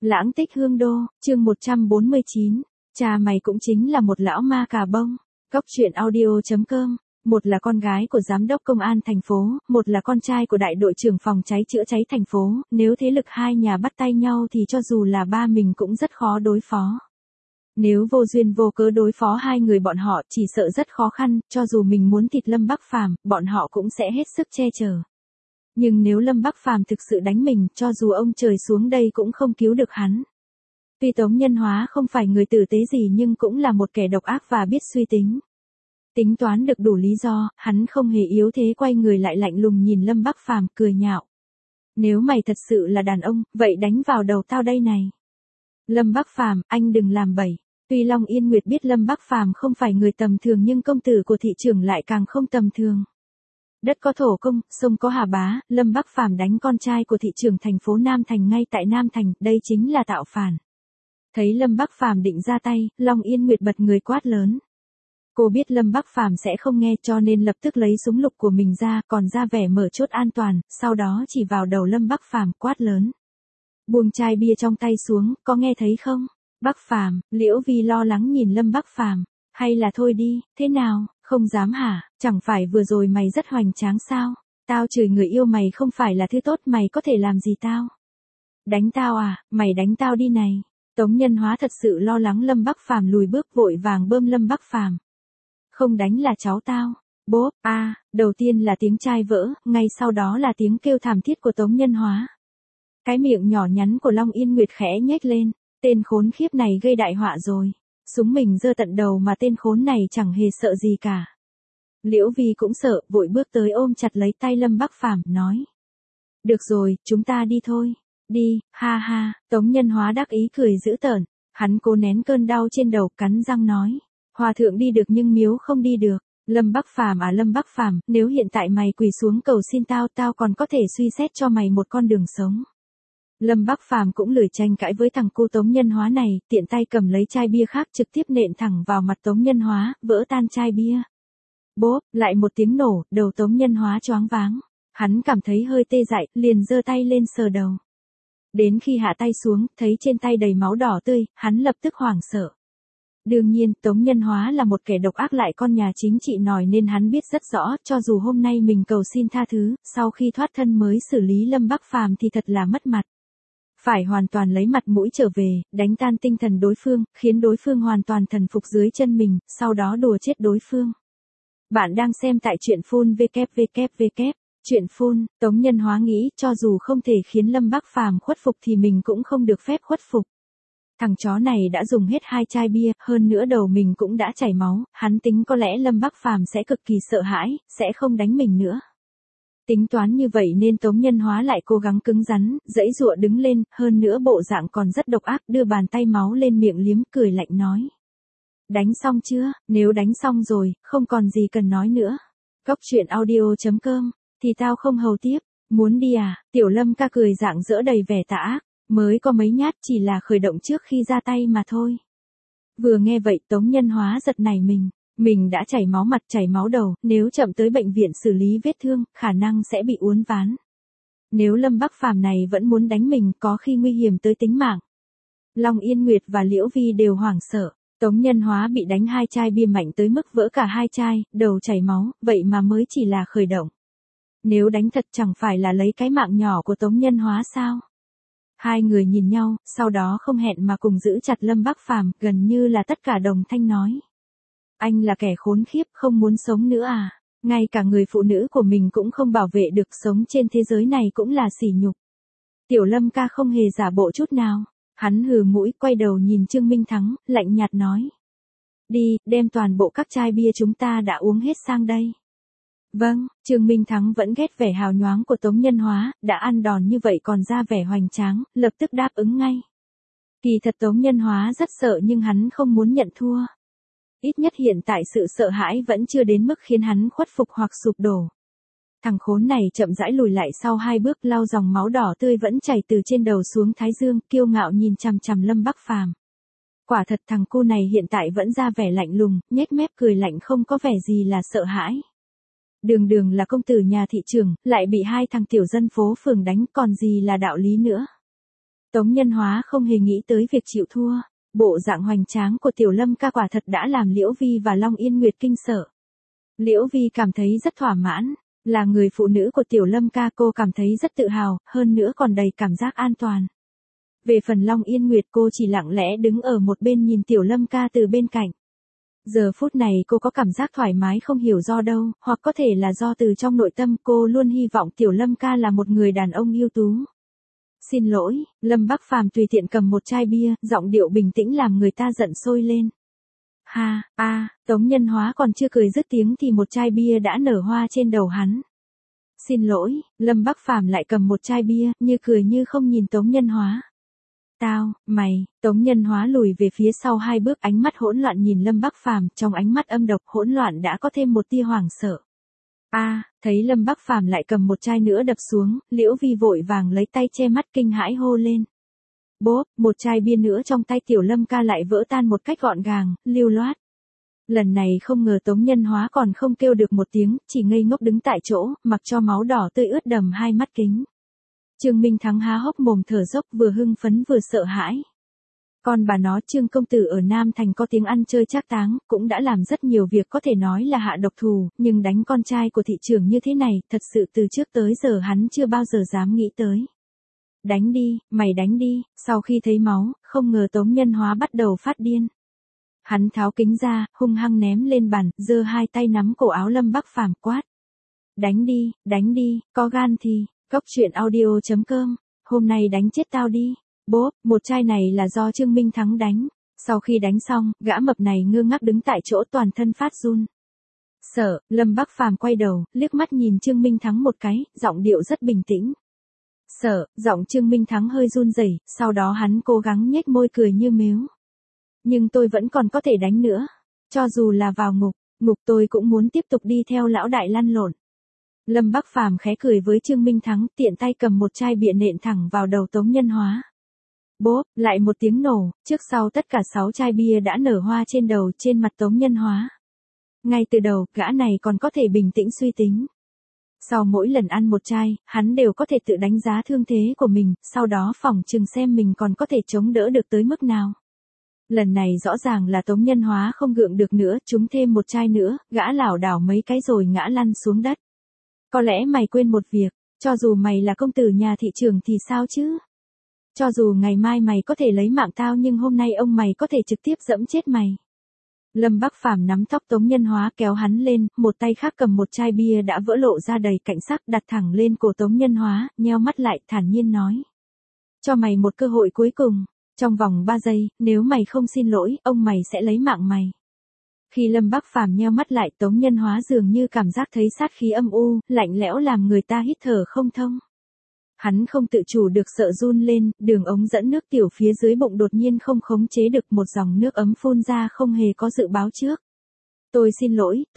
Lãng tích hương đô, chương 149. Cha mày cũng chính là một lão ma cà bông. Cóc truyện audio.com. Một là con gái của giám đốc công an thành phố, một là con trai của đại đội trưởng phòng cháy chữa cháy thành phố, nếu thế lực hai nhà bắt tay nhau thì cho dù là ba mình cũng rất khó đối phó. Nếu vô duyên vô cớ đối phó hai người bọn họ chỉ sợ rất khó khăn, cho dù mình muốn thịt Lâm Bắc Phàm, bọn họ cũng sẽ hết sức che chở. Nhưng nếu Lâm Bắc Phàm thực sự đánh mình, cho dù ông trời xuống đây cũng không cứu được hắn. Tuy Tống Nhân Hóa không phải người tử tế gì nhưng cũng là một kẻ độc ác và biết suy tính. Tính toán được đủ lý do, hắn không hề yếu thế quay người lại lạnh lùng nhìn Lâm Bắc Phàm cười nhạo. Nếu mày thật sự là đàn ông, vậy đánh vào đầu tao đây này. Lâm Bắc Phàm, anh đừng làm bậy. Tuy Long Yên Nguyệt biết Lâm Bắc Phàm không phải người tầm thường nhưng công tử của thị trưởng lại càng không tầm thường. Đất có thổ công, sông có hà bá, Lâm Bắc Phàm đánh con trai của thị trưởng thành phố Nam Thành ngay tại Nam Thành, đây chính là tạo phản. Thấy Lâm Bắc Phàm định ra tay, Long Yên Nguyệt bật người quát lớn. Cô biết Lâm Bắc Phàm sẽ không nghe cho nên lập tức lấy súng lục của mình ra, còn ra vẻ mở chốt an toàn, sau đó chỉ vào đầu Lâm Bắc Phàm quát lớn. Buông chai bia trong tay xuống, có nghe thấy không? Bắc Phàm, Liễu Vi lo lắng nhìn Lâm Bắc Phàm, hay là thôi đi, thế nào, không dám hả, chẳng phải vừa rồi mày rất hoành tráng sao? Tao chửi người yêu mày không phải là thứ tốt, mày có thể làm gì tao? Đánh tao à, mày đánh tao đi này. Tống Nhân Hóa thật sự lo lắng Lâm Bắc Phàm lùi bước vội vàng bơm Lâm Bắc Phàm. Không đánh là cháu tao. Bốp, đầu tiên là tiếng chai vỡ, ngay sau đó là tiếng kêu thảm thiết của Tống Nhân Hóa. Cái miệng nhỏ nhắn của Long Yên Nguyệt khẽ nhếch lên, tên khốn khiếp này gây đại họa rồi. Súng mình giơ tận đầu mà tên khốn này chẳng hề sợ gì cả. Liễu Vi cũng sợ, vội bước tới ôm chặt lấy tay Lâm Bắc Phàm, nói. Được rồi, chúng ta đi thôi. Đi, ha ha, Tống Nhân Hóa đắc ý cười dữ tợn. Hắn cố nén cơn đau trên đầu, cắn răng nói. Hòa thượng đi được nhưng miếu không đi được. Lâm Bắc Phàm à Lâm Bắc Phàm, nếu hiện tại mày quỳ xuống cầu xin tao, tao còn có thể suy xét cho mày một con đường sống. Lâm Bắc Phàm cũng lười tranh cãi với thằng cô Tống Nhân Hóa này, tiện tay cầm lấy chai bia khác trực tiếp nện thẳng vào mặt Tống Nhân Hóa, vỡ tan chai bia. Bốp, lại một tiếng nổ, đầu Tống Nhân Hóa choáng váng. Hắn cảm thấy hơi tê dại, liền giơ tay lên sờ đầu. Đến khi hạ tay xuống, thấy trên tay đầy máu đỏ tươi, hắn lập tức hoảng sợ. Đương nhiên, Tống Nhân Hóa là một kẻ độc ác lại con nhà chính trị nòi nên hắn biết rất rõ, cho dù hôm nay mình cầu xin tha thứ, sau khi thoát thân mới xử lý Lâm Bắc Phàm thì thật là mất mặt. Phải hoàn toàn lấy mặt mũi trở về, đánh tan tinh thần đối phương, khiến đối phương hoàn toàn thần phục dưới chân mình, sau đó đùa chết đối phương. Bạn đang xem tại truyện phun www. Truyện phun, Tống Nhân Hóa nghĩ cho dù không thể khiến Lâm Bắc Phàm khuất phục thì mình cũng không được phép khuất phục. Thằng chó này đã dùng hết 2 chai bia, hơn nữa đầu mình cũng đã chảy máu, hắn tính có lẽ Lâm Bắc Phàm sẽ cực kỳ sợ hãi, sẽ không đánh mình nữa. Tính toán như vậy nên Tống Nhân Hóa lại cố gắng cứng rắn, giãy giụa đứng lên, hơn nữa bộ dạng còn rất độc ác, đưa bàn tay máu lên miệng liếm cười lạnh nói. Đánh xong chưa? Nếu đánh xong rồi, không còn gì cần nói nữa. Cóc truyện audio.com, thì tao không hầu tiếp. Muốn đi à? Tiểu Lâm ca cười rạng rỡ đầy vẻ tà ác, mới có mấy nhát chỉ là khởi động trước khi ra tay mà thôi. Vừa nghe vậy Tống Nhân Hóa giật nảy mình đã chảy máu mặt chảy máu đầu, nếu chậm tới bệnh viện xử lý vết thương, khả năng sẽ bị uốn ván. Nếu Lâm Bắc Phàm này vẫn muốn đánh mình có khi nguy hiểm tới tính mạng. Long Yên Nguyệt và Liễu Vi đều hoảng sợ, Tống Nhân Hóa bị đánh 2 chai bia mạnh tới mức vỡ cả 2 chai, đầu chảy máu, vậy mà mới chỉ là khởi động. Nếu đánh thật chẳng phải là lấy cái mạng nhỏ của Tống Nhân Hóa sao? Hai người nhìn nhau, sau đó không hẹn mà cùng giữ chặt Lâm Bắc Phàm, gần như là tất cả đồng thanh nói. Anh là kẻ khốn khiếp, không muốn sống nữa à? Ngay cả người phụ nữ của mình cũng không bảo vệ được, sống trên thế giới này cũng là sỉ nhục. Tiểu Lâm ca không hề giả bộ chút nào. Hắn hừ mũi quay đầu nhìn Trương Minh Thắng, lạnh nhạt nói. Đi, đem toàn bộ các chai bia chúng ta đã uống hết sang đây. Vâng, Trương Minh Thắng vẫn ghét vẻ hào nhoáng của Tống Nhân Hóa, đã ăn đòn như vậy còn ra vẻ hoành tráng, lập tức đáp ứng ngay. Kỳ thật Tống Nhân Hóa rất sợ nhưng hắn không muốn nhận thua. Ít nhất hiện tại sự sợ hãi vẫn chưa đến mức khiến hắn khuất phục hoặc sụp đổ. Thằng khốn này chậm rãi lùi lại sau 2 bước, lau dòng máu đỏ tươi vẫn chảy từ trên đầu xuống thái dương, kiêu ngạo nhìn chằm chằm Lâm Bắc Phàm. Quả thật thằng cu này hiện tại vẫn ra vẻ lạnh lùng, nhếch mép cười lạnh không có vẻ gì là sợ hãi. Đường là công tử nhà thị trưởng, lại bị 2 thằng tiểu dân phố phường đánh, còn gì là đạo lý nữa. Tống Nhân Hóa không hề nghĩ tới việc chịu thua. Bộ dạng hoành tráng của Tiểu Lâm ca quả thật đã làm Liễu Vi và Long Yên Nguyệt kinh sợ. Liễu Vi cảm thấy rất thỏa mãn, là người phụ nữ của Tiểu Lâm ca cô cảm thấy rất tự hào, hơn nữa còn đầy cảm giác an toàn. Về phần Long Yên Nguyệt cô chỉ lặng lẽ đứng ở một bên nhìn Tiểu Lâm ca từ bên cạnh. Giờ phút này cô có cảm giác thoải mái không hiểu do đâu, hoặc có thể là do từ trong nội tâm cô luôn hy vọng Tiểu Lâm ca là một người đàn ông ưu tú. Xin lỗi, Lâm Bắc Phàm tùy tiện cầm một chai bia, giọng điệu bình tĩnh làm người ta giận sôi lên. Ha, Tống Nhân Hóa còn chưa cười dứt tiếng thì một chai bia đã nở hoa trên đầu hắn. Xin lỗi, Lâm Bắc Phàm lại cầm một chai bia, như cười như không nhìn Tống Nhân Hóa. Mày, Tống Nhân Hóa lùi về phía sau 2 bước, ánh mắt hỗn loạn nhìn Lâm Bắc Phàm, trong ánh mắt âm độc hỗn loạn đã có thêm một tia hoảng sợ. Thấy Lâm Bắc Phàm lại cầm một chai nữa đập xuống, Liễu Vi vội vàng lấy tay che mắt kinh hãi hô lên. Bốp, một chai bia nữa trong tay Tiểu Lâm ca lại vỡ tan một cách gọn gàng, lưu loát. Lần này không ngờ Tống Nhân Hóa còn không kêu được một tiếng, chỉ ngây ngốc đứng tại chỗ, mặc cho máu đỏ tươi ướt đầm 2 mắt kính. Trương Minh Thắng há hốc mồm thở dốc, vừa hưng phấn vừa sợ hãi. Con bà nó Trương công tử ở Nam Thành có tiếng ăn chơi trác táng, cũng đã làm rất nhiều việc có thể nói là hạ độc thủ, nhưng đánh con trai của thị trưởng như thế này, thật sự từ trước tới giờ hắn chưa bao giờ dám nghĩ tới. Đánh đi, mày đánh đi. Sau khi thấy máu, không ngờ Tống Nhân Hóa bắt đầu phát điên. Hắn tháo kính ra, hung hăng ném lên bàn, giơ 2 tay nắm cổ áo Lâm Bắc Phàm quát. Đánh đi, có gan thì, Cốc Truyện Audio.com, hôm nay đánh chết tao đi. Bốp, một chai này là do Trương Minh Thắng đánh. Sau khi đánh xong, gã mập này ngơ ngác đứng tại chỗ toàn thân phát run. Sợ, Lâm Bắc Phàm quay đầu, liếc mắt nhìn Trương Minh Thắng một cái, giọng điệu rất bình tĩnh. Sợ, giọng Trương Minh Thắng hơi run rẩy, sau đó hắn cố gắng nhếch môi cười như mếu. Nhưng tôi vẫn còn có thể đánh nữa. Cho dù là vào ngục tôi cũng muốn tiếp tục đi theo lão đại lăn lộn. Lâm Bắc Phàm khẽ cười với Trương Minh Thắng, tiện tay cầm một chai bia nện thẳng vào đầu Tống Nhân Hóa. Bốp, lại một tiếng nổ, trước sau tất cả 6 chai bia đã nở hoa trên đầu, trên mặt Tống Nhân Hóa. Ngay từ đầu, gã này còn có thể bình tĩnh suy tính. Sau mỗi lần ăn một chai, hắn đều có thể tự đánh giá thương thế của mình, sau đó phỏng chừng xem mình còn có thể chống đỡ được tới mức nào. Lần này rõ ràng là Tống Nhân Hóa không gượng được nữa, trúng thêm một chai nữa, gã lảo đảo mấy cái rồi ngã lăn xuống đất. Có lẽ mày quên một việc, cho dù mày là công tử nhà thị trường thì sao chứ? Cho dù ngày mai mày có thể lấy mạng tao nhưng hôm nay ông mày có thể trực tiếp giẫm chết mày. Lâm Bắc Phàm nắm tóc Tống Nhân Hóa kéo hắn lên, một tay khác cầm một chai bia đã vỡ lộ ra đầy cảnh sắc đặt thẳng lên cổ Tống Nhân Hóa, nheo mắt lại thản nhiên nói. Cho mày một cơ hội cuối cùng, trong vòng 3 giây, nếu mày không xin lỗi, ông mày sẽ lấy mạng mày. Khi Lâm Bắc Phàm nheo mắt lại Tống Nhân Hóa dường như cảm giác thấy sát khí âm u, lạnh lẽo làm người ta hít thở không thông. Hắn không tự chủ được sợ run lên, đường ống dẫn nước tiểu phía dưới bụng đột nhiên không khống chế được, một dòng nước ấm phun ra không hề có dự báo trước. Tôi xin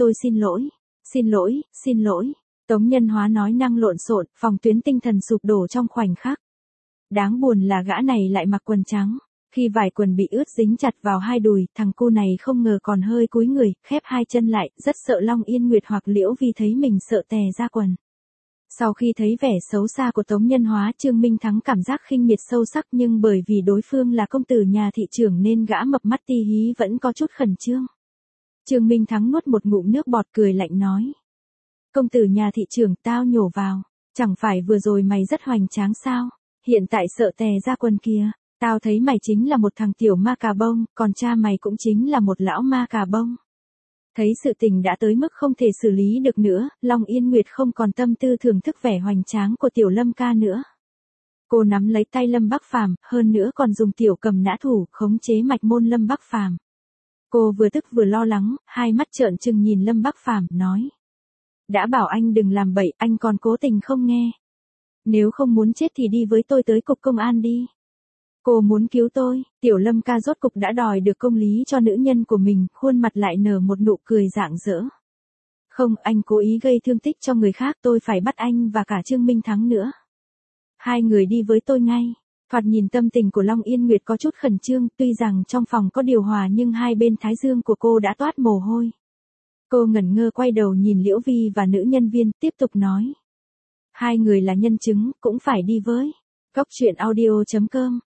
lỗi. Tống Nhân Hóa nói năng lộn xộn, phòng tuyến tinh thần sụp đổ trong khoảnh khắc. Đáng buồn là gã này lại mặc quần trắng. Khi vải quần bị ướt dính chặt vào 2 đùi, thằng cu này không ngờ còn hơi cúi người, khép 2 chân lại, rất sợ Long Yên Nguyệt hoặc Liễu Vi thấy mình sợ tè ra quần. Sau khi thấy vẻ xấu xa của Tống Nhân Hóa, Trương Minh Thắng cảm giác khinh miệt sâu sắc, nhưng bởi vì đối phương là công tử nhà thị trưởng nên gã mập mắt ti hí vẫn có chút khẩn trương. Trương Minh Thắng nuốt một ngụm nước bọt cười lạnh nói. Công tử nhà thị trưởng tao nhổ vào, chẳng phải vừa rồi mày rất hoành tráng sao, hiện tại sợ tè ra quần kìa. Tao thấy mày chính là một thằng tiểu ma cà bông, còn cha mày cũng chính là một lão ma cà bông. Thấy sự tình đã tới mức không thể xử lý được nữa, Long Yên Nguyệt không còn tâm tư thưởng thức vẻ hoành tráng của Tiểu Lâm ca nữa. Cô nắm lấy tay Lâm Bắc Phàm, hơn nữa còn dùng tiểu cầm nã thủ khống chế mạch môn Lâm Bắc Phàm. Cô vừa tức vừa lo lắng, 2 mắt trợn trừng nhìn Lâm Bắc Phàm, nói: "Đã bảo anh đừng làm bậy, anh còn cố tình không nghe. Nếu không muốn chết thì đi với tôi tới cục công an đi. Cô muốn cứu tôi." Tiểu Lâm ca rốt cục đã đòi được công lý cho nữ nhân của mình, khuôn mặt lại nở một nụ cười rạng rỡ. "Không, anh cố ý gây thương tích cho người khác, tôi phải bắt anh và cả Trương Minh Thắng nữa. 2 người đi với tôi ngay." Thoạt nhìn tâm tình của Long Yên Nguyệt có chút khẩn trương, tuy rằng trong phòng có điều hòa nhưng 2 bên thái dương của cô đã toát mồ hôi. Cô ngẩn ngơ quay đầu nhìn Liễu Vi và nữ nhân viên, tiếp tục nói: "2 người là nhân chứng, cũng phải đi với." Cốc Truyện Audio.com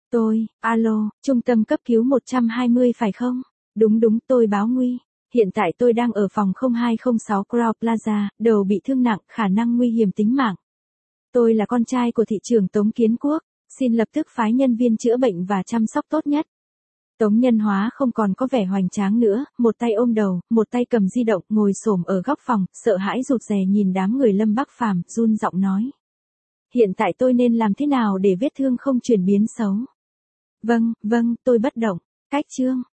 Alo, trung tâm cấp cứu 120 phải không? Đúng đúng, tôi báo nguy. Hiện tại tôi đang ở phòng 0206 Crown Plaza, đầu bị thương nặng, khả năng nguy hiểm tính mạng. Tôi là con trai của thị trưởng Tống Kiến Quốc, xin lập tức phái nhân viên chữa bệnh và chăm sóc tốt nhất. Tống Nhân Hóa không còn có vẻ hoành tráng nữa, một tay ôm đầu, một tay cầm di động, ngồi xổm ở góc phòng, sợ hãi rụt rè nhìn đám người Lâm Bắc Phàm, run giọng nói. Hiện tại tôi nên làm thế nào để vết thương không chuyển biến xấu? Vâng, tôi bất động. Cách chương